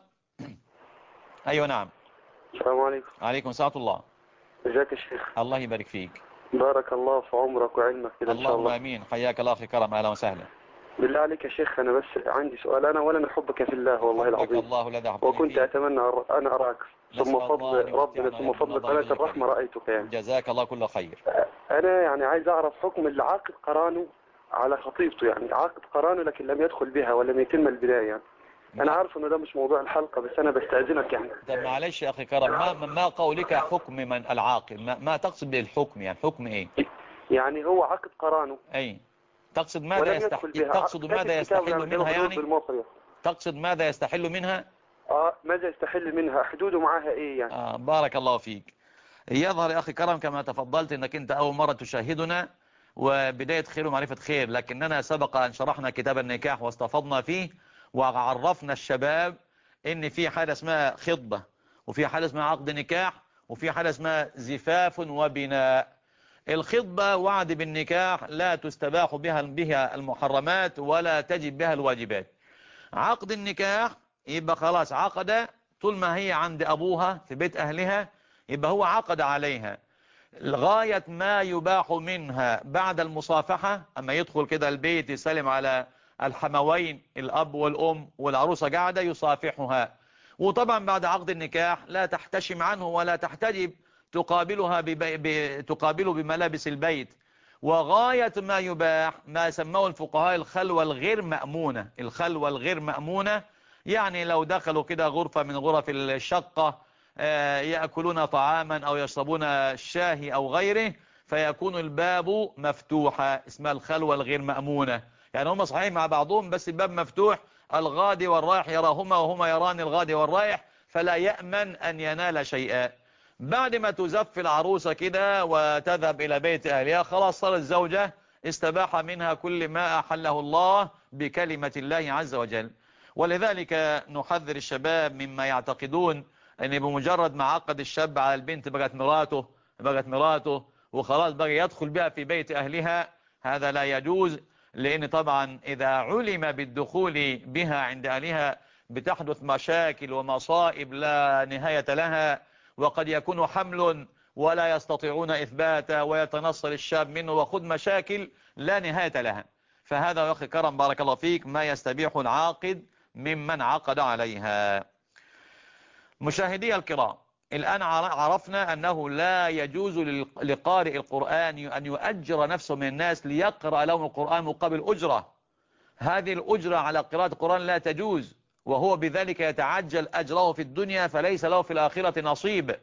A: أيوة نعم.
D: السلام عليكم.
A: عليكم السلام الله.
D: ازيك يا شيخ؟
A: الله يبارك فيك.
D: بارك الله في عمرك وعلمك كده ان شاء الله.
A: اللهم امين. حياك الله اخي كرم، اهلا وسهلا.
D: بالله عليك يا شيخ، انا بس عندي سؤال. انا اولا احبك في الله والله العظيم،
A: الله الذي احببتني
D: وكنت
A: فيه.
D: اتمنى ان اراك، ثم فضل ربنا ثم فضل قناة الرحمة رأيتك يعني.
A: جزاك الله كل خير.
D: انا يعني عايز اعرف حكم اللي عاقد قرانه على خطيبته، يعني عاقد قرانه لكن لم يدخل بها ولم يتم البداية يعني. انا عارف انه ده مش موضوع الحلقة، بس انا بستأذنك يعني.
A: طب معلش يا اخي كرم، ما قولك حكم من العاقل؟ ما تقصد بالحكم؟ يعني حكم ايه؟
D: يعني هو عاقد قرانه.
A: اي تقصد ماذا تقصد ماذا يستحل منها يعني؟ تقصد ماذا يستحل منها؟
D: ماذا يستحل منها؟ حدوده معاها ايه يعني؟
A: بارك الله فيك. يظهر يا اخي كرم كما تفضلت انك انت اول مرة تشاهدنا، وبداية خير ومعرفة خير، لكننا سبق ان شرحنا كتاب النكاح واستفضنا فيه وعرفنا الشباب ان في حالة اسمها خطبة، وفي حالة اسمها عقد نكاح، وفي حالة اسمها زفاف وبناء. الخطبة وعد بالنكاح لا تستباح بها المحرمات ولا تجب بها الواجبات. عقد النكاح يبقى خلاص عقد، طول ما هي عند أبوها في بيت أهلها يبقى هو عقد عليها. لغاية ما يباح منها بعد المصافحة، أما يدخل كده البيت يسلم على الحموين الأب والأم والعروسة قاعدة يصافحها. وطبعا بعد عقد النكاح لا تحتشم عنه ولا تحتجب، تقابله بملابس البيت. وغاية ما يباح ما سموه الفقهاء الخلوة الغير مأمونة. الخلوة الغير مأمونة يعني لو دخلوا كده غرفة من غرف الشقة يأكلون طعاما أو يشربون الشاهي أو غيره، فيكون الباب مفتوحا، اسمها الخلوة الغير مأمونة. يعني هم صحيح مع بعضهم بس الباب مفتوح، الغادي والرايح يراهما وهما يران الغادي والرايح، فلا يأمن أن ينال شيئا. بعد ما تزف العروسة كده وتذهب إلى بيت أهلها، خلاص صارت زوجة، استباح منها كل ما أحله الله بكلمة الله عز وجل. ولذلك نحذر الشباب مما يعتقدون أن بمجرد ما عقد الشاب على البنت بقت مراته وخلاص بقى يدخل بها في بيت أهلها. هذا لا يجوز. لأن طبعا إذا علم بالدخول بها عند أهلها بتحدث مشاكل ومصائب لا نهاية لها، وقد يكون حمل ولا يستطيعون إثباته ويتنصل الشاب منه وخذ مشاكل لا نهاية لها. فهذا يا أخي كرم بارك الله فيك ما يستبيح العاقد ممن عقد عليها. مشاهدي الكرام، الآن عرفنا أنه لا يجوز لقارئ القرآن أن يؤجر نفسه من الناس ليقرأ لهم القرآن مقابل أجرة. هذه الأجرة على قراءة القرآن لا تجوز، وهو بذلك يتعجل أجره في الدنيا فليس له في الآخرة نصيب.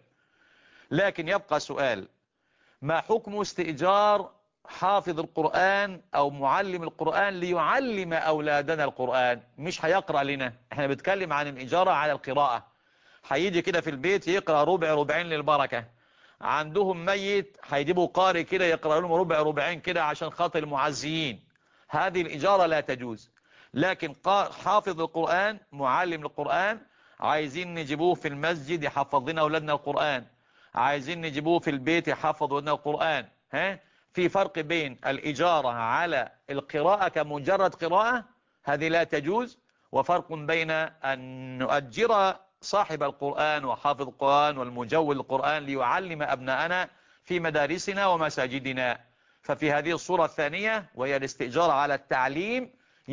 A: لكن يبقى سؤال: ما حكم استئجار حافظ القرآن أو معلم القرآن ليعلم أولادنا القرآن؟ مش هيقرأ لنا، احنا بنتكلم عن الإجارة على القراءة. هيجي كده في البيت يقرأ ربع ربعين للبركة، عندهم ميت هيجيبوا قارئ كده يقرأ لهم ربع ربعين كده عشان خاطر المعزيين. هذه الإجارة لا تجوز. لكن حافظ القرآن معلم القرآن عايزين نجيبوه في المسجد يحفظ لنا أولادنا القرآن، عايزين نجيبوه في البيت يحفظ لنا القرآن. في فرق بين الإجارة على القراءة كمجرد قراءة، هذه لا تجوز، وفرق بين أن نؤجر صاحب القرآن وحافظ القرآن والمجود القرآن ليعلم أبناءنا في مدارسنا ومساجدنا. ففي هذه الصورة الثانية وهي الاستئجار على التعليم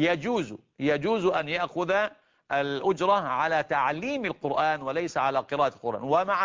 A: يجوز أن يأخذ الأجرة على تعليم القرآن وليس على قراءة القرآن.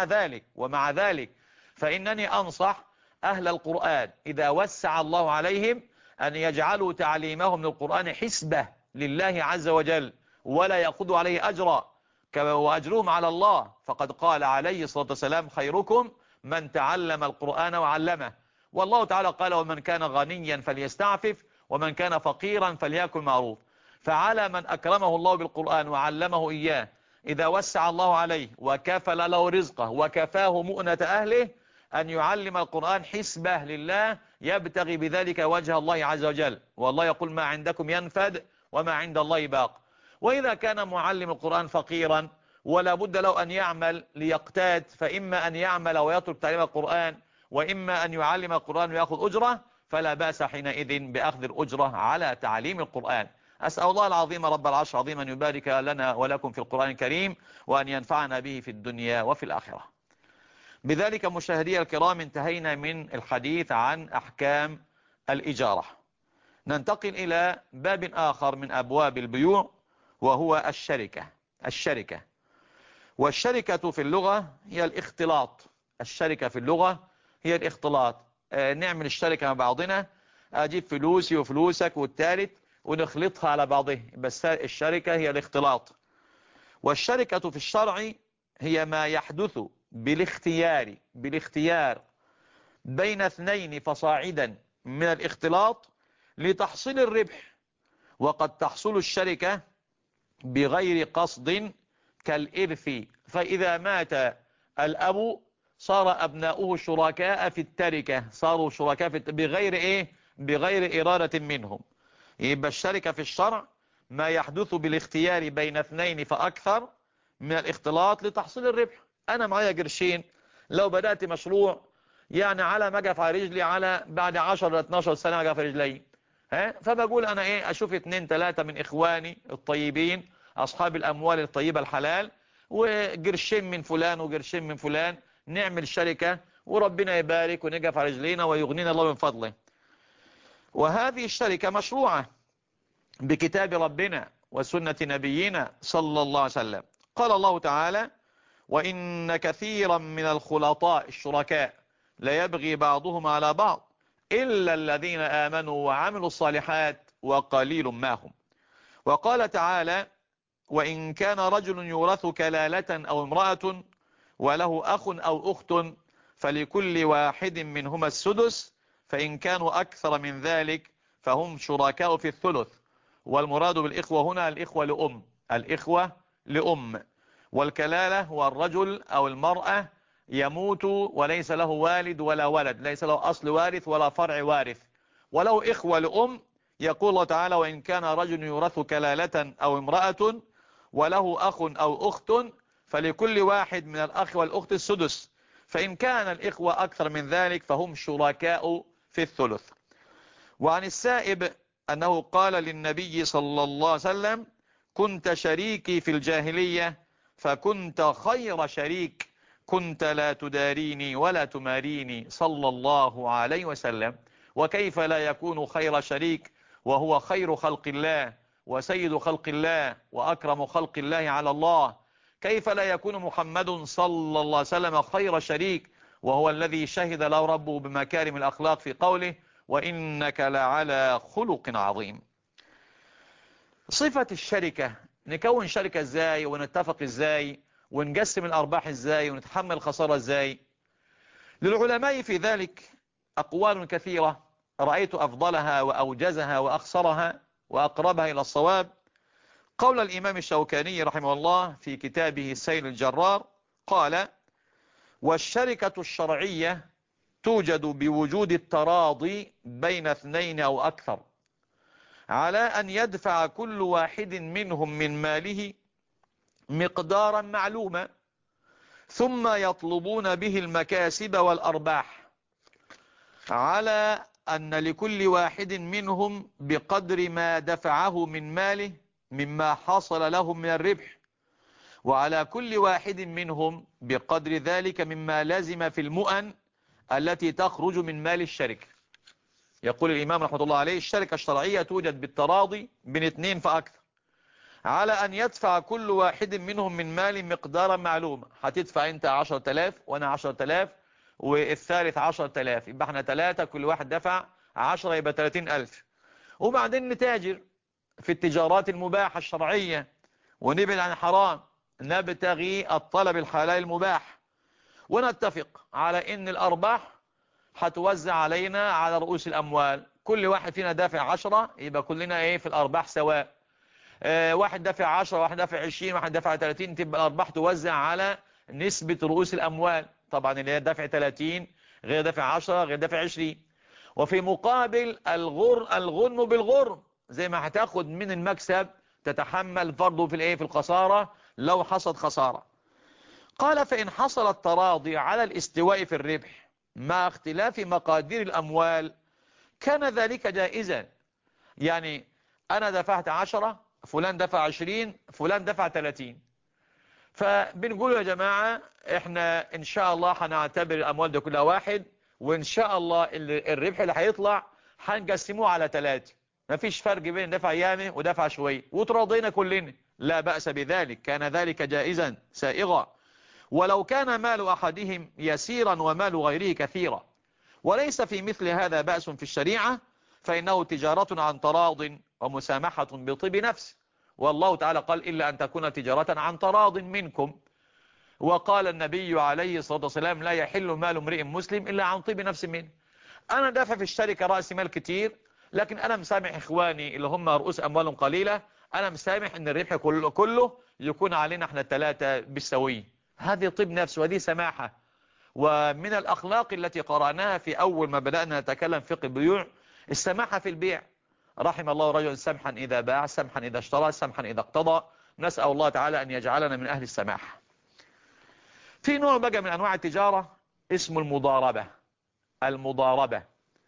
A: ومع ذلك فإنني أنصح أهل القرآن إذا وسع الله عليهم أن يجعلوا تعليمهم للقرآن حسبة لله عز وجل ولا يأخذوا عليه أجرا، وأجرهم على الله. فقد قال عليه الصلاة والسلام: خيركم من تعلم القرآن وعلمه. والله تعالى قال: ومن كان غنيا فليستعفف ومن كان فقيرا فليأكل معروف. فعلى من أكرمه الله بالقرآن وعلمه إياه إذا وسع الله عليه وكفل له رزقه وكفاه مؤنة أهله أن يعلم القرآن حسبة لله يبتغي بذلك وجه الله عز وجل. والله يقول: ما عندكم ينفد وما عند الله باق. وإذا كان معلم القرآن فقيرا ولا بد له أن يعمل ليقتات، فإما أن يعمل ويترك تعليم القرآن وإما أن يعلم القرآن ويأخذ أجرة، فلا بأس حينئذ بأخذ الأجرة على تعليم القرآن. أسأل الله العظيم رب العرش العظيم أن يبارك لنا ولكم في القرآن الكريم وأن ينفعنا به في الدنيا وفي الآخرة. بذلك مشاهدي الكرام انتهينا من الحديث عن أحكام الإجارة. ننتقل إلى باب آخر من أبواب البيوع وهو الشركة. والشركة في اللغة هي الاختلاط. الشركة في اللغة هي الاختلاط. نعمل الشركة مع بعضنا، أجيب فلوسي وفلوسك والثالث ونخلطها على بعضه، بس الشركة هي الاختلاط. والشركة في الشرع هي ما يحدث بالاختيار بين اثنين فصاعدا من الاختلاط لتحصيل الربح. وقد تحصل الشركة بغير قصد كالإرث، فإذا مات الأب صار أبناؤه شركاء في التركة، صاروا شركاء بغير إرادة منهم. يبقى الشركة في الشرع ما يحدث بالاختيار بين اثنين فأكثر من الاختلاط لتحصيل الربح. أنا معايا قرشين، لو بدأت مشروع يعني على ما أقف على رجلي على بعد 10-12 سنة أقف على رجلي، فبقول أنا أشوف 2-3 من إخواني الطيبين أصحاب الأموال الطيبة الحلال وقرشين من فلان وقرشين من فلان، نعمل شركة وربنا يبارك ونقف على رجلينا ويغنينا الله من فضله. وهذه الشركة مشروعة بكتاب ربنا وسنة نبينا صلى الله عليه وسلم. قال الله تعالى: وإن كثيرا من الخلطاء الشركاء لا يبغي بعضهم على بعض إلا الذين آمنوا وعملوا الصالحات وقليل ما هم. وقال تعالى: وإن كان رجل يورث كلالة أو امرأة وله أخ أو أخت فلكل واحد منهما السدس، فإن كانوا أكثر من ذلك فهم شركاء في الثلث. والمراد بالإخوة هنا الإخوة لأم. والكلالة هو الرجل أو المرأة يموت وليس له والد ولا ولد، ليس له أصل وارث ولا فرع وارث، ولو إخوة لأم. يقول الله تعالى: وإن كان رجل يورث كلالة أو امرأة وله أخ أو أخت فلكل واحد من الأخ والأخت السدس، فإن كان الإخوة أكثر من ذلك فهم شركاء في الثلث. وعن السائب أنه قال للنبي صلى الله عليه وسلم: كنت شريكي في الجاهلية فكنت خير شريك، كنت لا تداريني ولا تماريني صلى الله عليه وسلم. وكيف لا يكون خير شريك وهو خير خلق الله وسيد خلق الله وأكرم خلق الله على الله؟ كيف لا يكون محمد صلى الله عليه وسلم خير شريك وهو الذي شهد له ربه بمكارم الأخلاق في قوله: وإنك لعلى خلق عظيم. صفة الشركة، نكون شركة ازاي ونتفق ازاي ونقسم الأرباح ازاي ونتحمل الخسارة ازاي؟ للعلماء في ذلك أقوال كثيرة، رأيت أفضلها وأوجزها وأخصرها وأقربها إلى الصواب قول الإمام الشوكاني رحمه الله في كتابه السيل الجرار، قال: والشركة الشرعية توجد بوجود التراضي بين اثنين أو أكثر على أن يدفع كل واحد منهم من ماله مقدارا معلوما، ثم يطلبون به المكاسب والأرباح، على أن لكل واحد منهم بقدر ما دفعه من ماله مما حصل لهم من الربح، وعلى كل واحد منهم بقدر ذلك مما لازم في المؤن التي تخرج من مال الشركة. يقول الإمام رحمة الله عليه: الشركة الشرعية توجد بالتراضي بين اثنين فأكثر على أن يدفع كل واحد منهم من مال مقدارا معلوم. هتدفع أنت 10,000 وأنا 10,000 والثالث 10,000، يبقى احنا 3، كل واحد دفع 10، يبقى 30,000. وبعدين نتاجر في التجارات المباحة الشرعية ونبعد عن حرام، نبتغي الطلب الحلال المباح، ونتفق على ان الأرباح هتوزع علينا على رؤوس الأموال. كل واحد فينا دافع 10، يبقى كلنا في الأرباح سواء. واحد دافع 10، واحد دافع 20، واحد دافع 30، تبقى الأرباح توزع على نسبة رؤوس الأموال. طبعا اللي دافع 30 غير دافع 10 غير دافع 20. وفي مقابل الغنم بالغرم، زي ما هتاخد من المكسب تتحمل برضه في الخسارة لو حصلت خسارة. قال: فإن حصل التراضي على الاستواء في الربح مع اختلاف مقادير الأموال كان ذلك جائزا. يعني أنا دفعت 10، فلان دفع 20، فلان دفع 30. فبنقول يا جماعة احنا ان شاء الله هنعتبر الأموال دي كلها واحد، وان شاء الله الربح اللي هيطلع هنقسموه على 3، مفيش فرق بين دفع يامي ودفع شوي، وتراضينا كلنا، لا بأس بذلك، كان ذلك جائزا سائغا. ولو كان مال أحدهم يسيرا ومال غيره كثيرا، وليس في مثل هذا بأس في الشريعة، فإنه تجارة عن تراض ومسامحة بطيب نفس. والله تعالى قال: إلا أن تكون تجارة عن تراض منكم. وقال النبي عليه الصلاة والسلام: لا يحل مال امرئ مسلم إلا عن طيب نفس منه. أنا دافع في الشركة رأس مال كتير، لكن أنا مسامح إخواني اللي هم رؤوس أموالهم قليلة، أنا مسامح أن الربح كله يكون علينا احنا 3 بالسوي. هذه طيب نفس وهذه سماحة. ومن الأخلاق التي قرأناها في أول ما بدأنا نتكلم فقه البيوع السماحة في البيع. رحم الله رجلا سمحا إذا باع، سمحا إذا اشترى، سمحا إذا اقتضى. نسأل الله تعالى أن يجعلنا من أهل السماحة. في نوع بقى من أنواع التجارة اسمه المضاربة. المضاربة،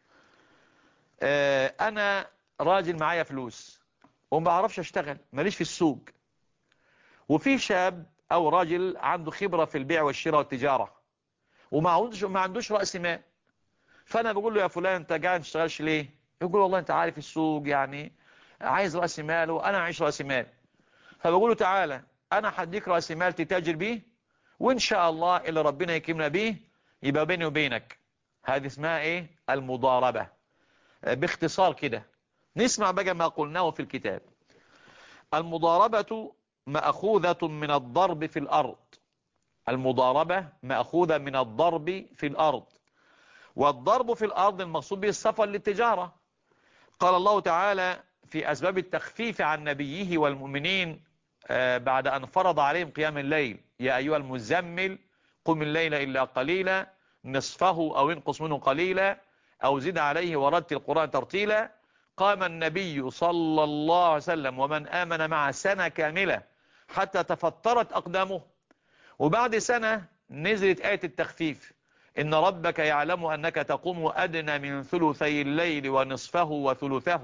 A: أنا راجل معايا فلوس وما بعرفش أشتغل، ماليش في السوق، وفي شاب أو راجل عنده خبرة في البيع والشراء والتجارة وما عندوش رأس مال. فأنا بقول له: يا فلان أنت قاعد تشتغلش ليه؟ يقول: والله أنت عارف السوق يعني عايز رأس مال وأنا عايش رأس مال. فبقول له: تعالى أنا هديك رأس مال تتاجر بيه، وإن شاء الله اللي ربنا يكرمنا بيه يبقى بيني وبينك. هذه اسمها المضاربة. باختصار كده نسمع بقى ما قلناه في الكتاب. المضاربة مأخوذة من الضرب في الأرض. المضاربة مأخوذة من الضرب في الأرض، والضرب في الأرض المقصود به السفر للتجارة. قال الله تعالى في أسباب التخفيف عن نبيه والمؤمنين بعد أن فرض عليهم قيام الليل: يا أيها المزمل قم الليل إلا قليلا نصفه أو انقص منه قليلا أو زد عليه ورتل القرآن ترتيلا. قام النبي صلى الله عليه وسلم ومن آمن مع سنة كاملة حتى تفطرت أقدامه، وبعد سنة نزلت آية التخفيف: إن ربك يعلم أنك تقوم أدنى من ثلثي الليل ونصفه وثلثه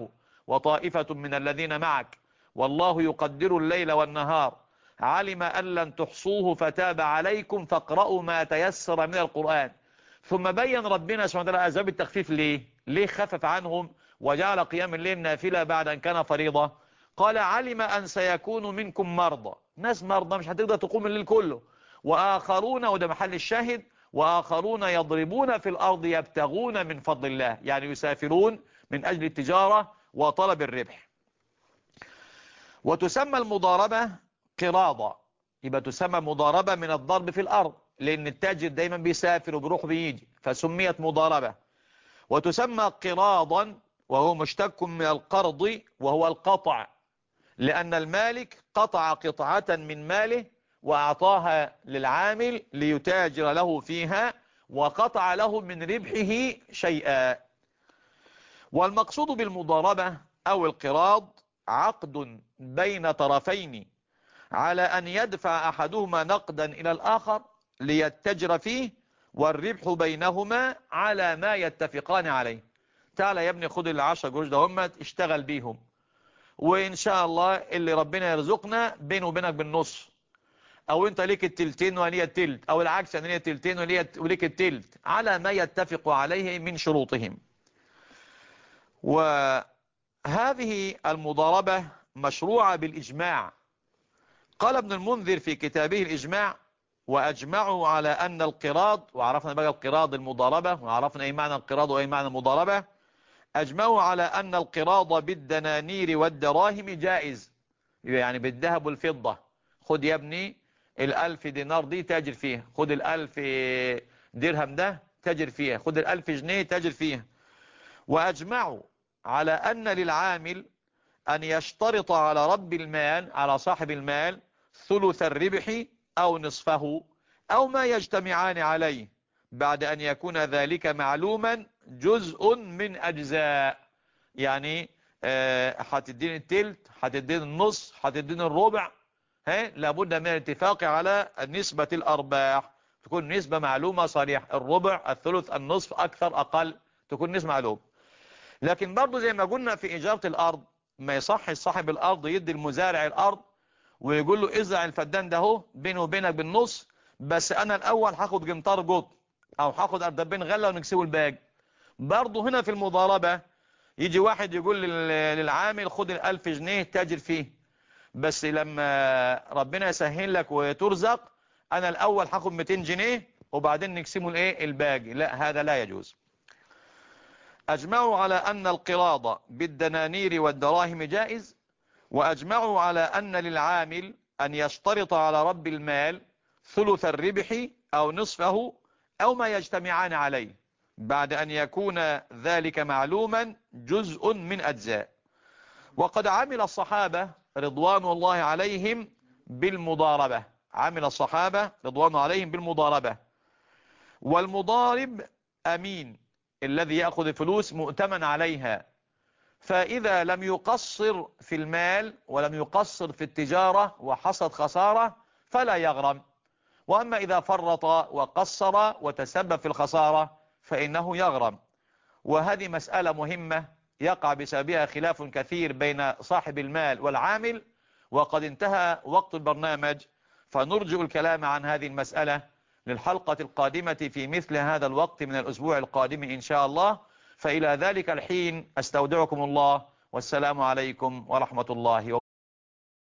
A: وطائفة من الذين معك والله يقدر الليل والنهار علم أن لن تحصوه فتاب عليكم فاقرأوا ما تيسر من القرآن. ثم بين ربنا سبحانه وتعالى أسباب التخفيف ليه خفف عنهم وجعل قيام الليل نافلة بعد أن كان فريضة؟ قال علم أن سيكون منكم مرضى، ناس مرضى مش هتقدر تقوم الليل كله، وآخرون، وده محل الشاهد، وآخرون يضربون في الأرض يبتغون من فضل الله، يعني يسافرون من أجل التجارة وطلب الربح. وتسمى المضاربة قراضة، يبقى تسمى مضاربة من الضرب في الأرض، لأن التاجر دايما بيسافر وبيروح بيجي فسميت مضاربة. وتسمى قراضا وهو مشتق من القرض وهو القطع، لأن المالك قطع قطعة من ماله وأعطاها للعامل ليتاجر له فيها وقطع له من ربحه شيئا. والمقصود بالمضاربة أو القراض عقد بين طرفين على أن يدفع أحدهما نقدا إلى الآخر ليتجر فيه والربح بينهما على ما يتفقان عليه. تعالى يا ابني خد ال10 قروش ده هم اشتغل بيهم، وإن شاء الله اللي ربنا يرزقنا بينه وبينك بالنص، أو أنت ليك التلتين وهي التلت، أو العكس أن هي التلتين وليك التلت، على ما يتفق عليه من شروطهم. وهذه المضاربة مشروعة بالإجماع. قال ابن المنذر في كتابه الإجماع: وأجمعوا على أن القراض، وعرفنا بقى القراض المضاربة، وعرفنا أي معنى القراض وأي معنى المضاربة. أجمعوا على أن القراض بالدنانير والدراهم جائز، يعني بالذهب والفضة. خد يا ابني 1000 دينار دي تاجر فيها، خد 1000 درهم ده تاجر فيها، خد 1000 جنيه تاجر فيها. وأجمعوا على أن للعامل أن يشترط على رب المال، على صاحب المال، ثلث الربح أو نصفه أو ما يجتمعان عليه، بعد أن يكون ذلك معلوما جزء من أجزاء. يعني هتدين التلت، هتدين النص، هتدين الربع، لابد من الاتفاق على نسبة الأرباح، تكون نسبة معلومة صريحة، الربع، الثلث، النصف، أكثر أقل، تكون نسبة معلومة. لكن برضو زي ما قلنا في إجارة الأرض، ما يصح صاحب الأرض يدي المزارع الأرض ويقول له ازرع الفدان ده اهو بينه وبينك بالنص، بس أنا الأول هاخد جمطار قط أو هاخد أردبين غلة ونكسبه الباقي. برضو هنا في المضاربة يجي واحد يقول للعامل خد 1000 جنيه تاجر فيه، بس لما ربنا يسهل لك وترزق أنا الأول هاخد 200 جنيه وبعدين نقسمه الباقي. لا، هذا لا يجوز. أجمعوا على أن القراض بالدنانير والدراهم جائز، وأجمعوا على أن للعامل أن يشترط على رب المال ثلث الربح أو نصفه أو ما يجتمعان عليه، بعد أن يكون ذلك معلوما جزء من أجزاء. وقد عمل الصحابة رضوان الله عليهم بالمضاربة، عمل الصحابة رضوان عليهم بالمضاربة. والمضارب أمين، الذي يأخذ الفلوس مؤتمن عليها، فإذا لم يقصر في المال ولم يقصر في التجارة وحصد خسارة فلا يغرم، وأما إذا فرط وقصر وتسبب في الخسارة فإنه يغرم. وهذه مسألة مهمة يقع بسببها خلاف كثير بين صاحب المال والعامل، وقد انتهى وقت البرنامج، فنرجع الكلام عن هذه المسألة للحلقة القادمة في مثل هذا الوقت من الأسبوع القادم إن شاء الله. فإلى ذلك الحين أستودعكم الله، والسلام عليكم ورحمة الله وبركاته.